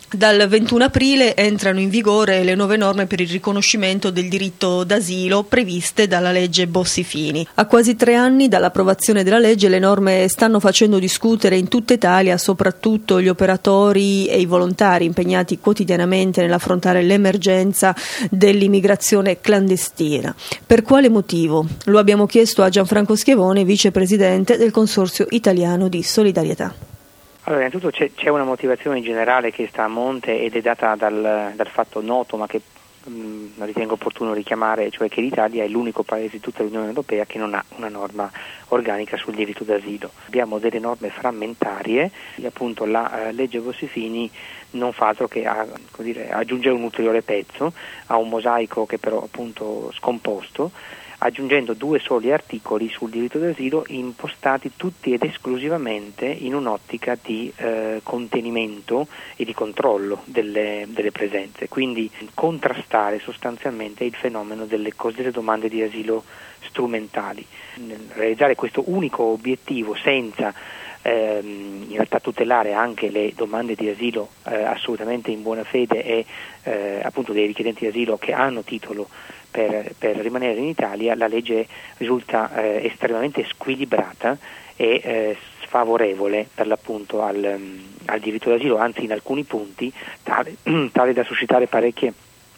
Dal 21 aprile entrano in vigore le nuove norme per il riconoscimento del diritto d'asilo previste dalla legge Bossi-Fini. A quasi 3 anni dall'approvazione della legge, le norme stanno facendo discutere in tutta Italia soprattutto gli operatori e i volontari impegnati quotidianamente nell'affrontare l'emergenza dell'immigrazione clandestina. Per quale motivo? Lo abbiamo chiesto a Gianfranco Schiavone, vicepresidente del Consorzio Italiano di Solidarietà. Allora, innanzitutto c'è una motivazione generale che sta a monte ed è data dal fatto noto, ma che ritengo opportuno richiamare, cioè che l'Italia è l'unico paese di tutta l'Unione Europea che non ha una norma organica sul diritto d'asilo. Abbiamo delle norme frammentarie e appunto la legge Bossi-Fini non fa altro che aggiungere un ulteriore pezzo a un mosaico che però appunto scomposto, aggiungendo 2 soli articoli sul diritto d'asilo impostati tutti ed esclusivamente in un'ottica di contenimento e di controllo delle presenze, quindi contrastare sostanzialmente il fenomeno delle cosiddette domande di asilo strumentali. Nel realizzare questo unico obiettivo senza in realtà tutelare anche le domande di asilo assolutamente in buona fede e appunto dei richiedenti asilo che hanno titolo per rimanere in Italia, la legge risulta estremamente squilibrata e sfavorevole per l'appunto al diritto d'asilo, anzi in alcuni punti tale da suscitare parecchie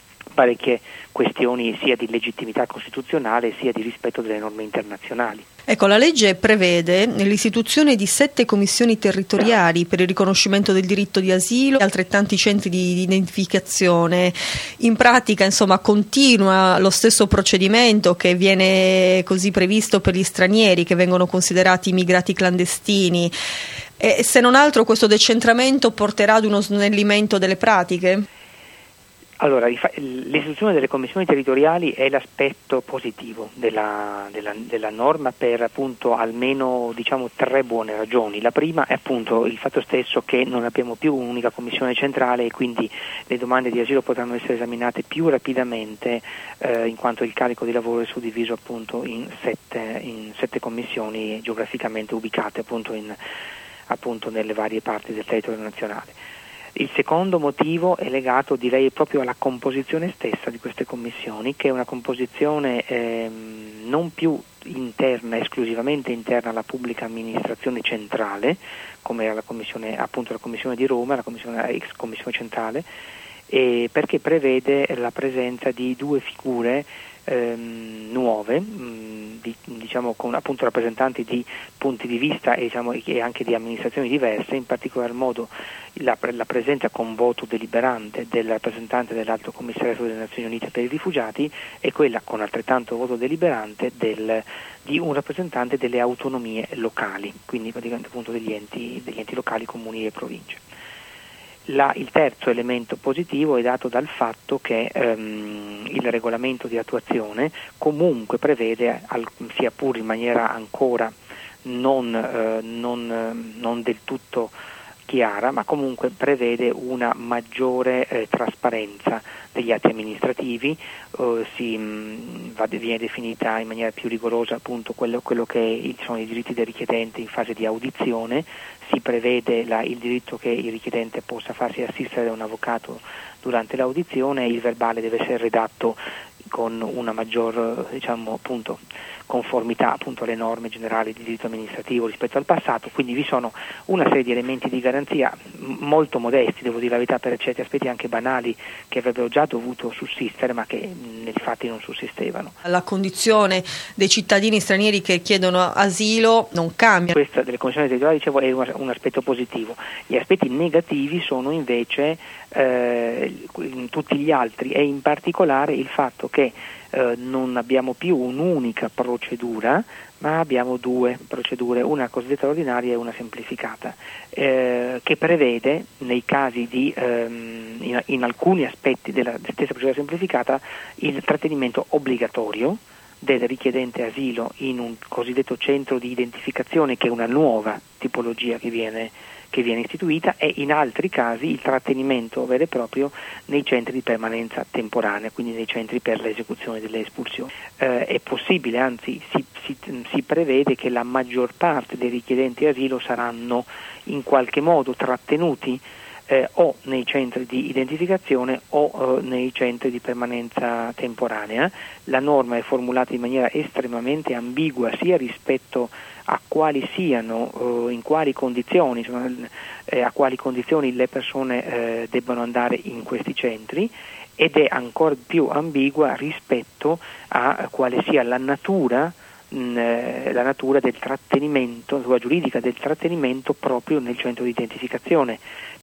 questioni sia di legittimità costituzionale sia di rispetto delle norme internazionali. Ecco, la legge prevede l'istituzione di 7 commissioni territoriali per il riconoscimento del diritto di asilo e altrettanti centri di identificazione. In pratica, insomma, continua lo stesso procedimento che viene così previsto per gli stranieri che vengono considerati immigrati clandestini. E se non altro questo decentramento porterà ad uno snellimento delle pratiche? Allora, l'istituzione delle commissioni territoriali è l'aspetto positivo della norma per appunto almeno 3 buone ragioni. La prima è appunto il fatto stesso che non abbiamo più un'unica commissione centrale e quindi le domande di asilo potranno essere esaminate più rapidamente in quanto il carico di lavoro è suddiviso appunto in 7 commissioni geograficamente ubicate appunto nelle varie parti del territorio nazionale. Il secondo motivo è legato, direi, proprio alla composizione stessa di queste commissioni, che è una composizione non più interna, esclusivamente interna alla pubblica amministrazione centrale, come era la commissione di Roma, la ex commissione centrale, perché prevede la presenza di 2 figure nuove, con appunto rappresentanti di punti di vista e anche di amministrazioni diverse, in particolar modo la presenza con voto deliberante del rappresentante dell'Alto Commissariato delle Nazioni Unite per i rifugiati e quella con altrettanto voto deliberante di un rappresentante delle autonomie locali, quindi praticamente appunto degli enti locali, comuni e province. Il terzo elemento positivo è dato dal fatto che il regolamento di attuazione comunque prevede, sia pur in maniera ancora non del tutto chiara, ma comunque prevede una maggiore trasparenza degli atti amministrativi, viene definita in maniera più rigorosa appunto quello che sono i diritti del richiedente in fase di audizione, si prevede il diritto che il richiedente possa farsi assistere da un avvocato durante l'audizione, il verbale deve essere redatto con una maggior conformità appunto alle norme generali di diritto amministrativo rispetto al passato, quindi vi sono una serie di elementi di garanzia molto modesti, devo dire la verità, per certi aspetti anche banali, che avrebbero già dovuto sussistere ma che nei fatti non sussistevano. La condizione dei cittadini stranieri che chiedono asilo non cambia. Questa delle commissioni territoriali, dicevo, è un aspetto positivo. Gli aspetti negativi sono invece tutti gli altri e in particolare il fatto che non abbiamo più un'unica procedura, ma abbiamo 2 procedure, una cosiddetta ordinaria e una semplificata, che prevede nei casi in alcuni aspetti della stessa procedura semplificata il trattenimento obbligatorio del richiedente asilo in un cosiddetto centro di identificazione, che è una nuova tipologia che viene istituita, e in altri casi il trattenimento vero e proprio nei centri di permanenza temporanea, quindi nei centri per l'esecuzione delle espulsioni. È possibile, anzi si prevede che la maggior parte dei richiedenti asilo saranno in qualche modo trattenuti o nei centri di identificazione o nei centri di permanenza temporanea. La norma è formulata in maniera estremamente ambigua sia rispetto a quali siano, in quali condizioni, a quali condizioni le persone debbano andare in questi centri, ed è ancora più ambigua rispetto a quale sia la natura del trattenimento, la giuridica del trattenimento proprio nel centro di identificazione,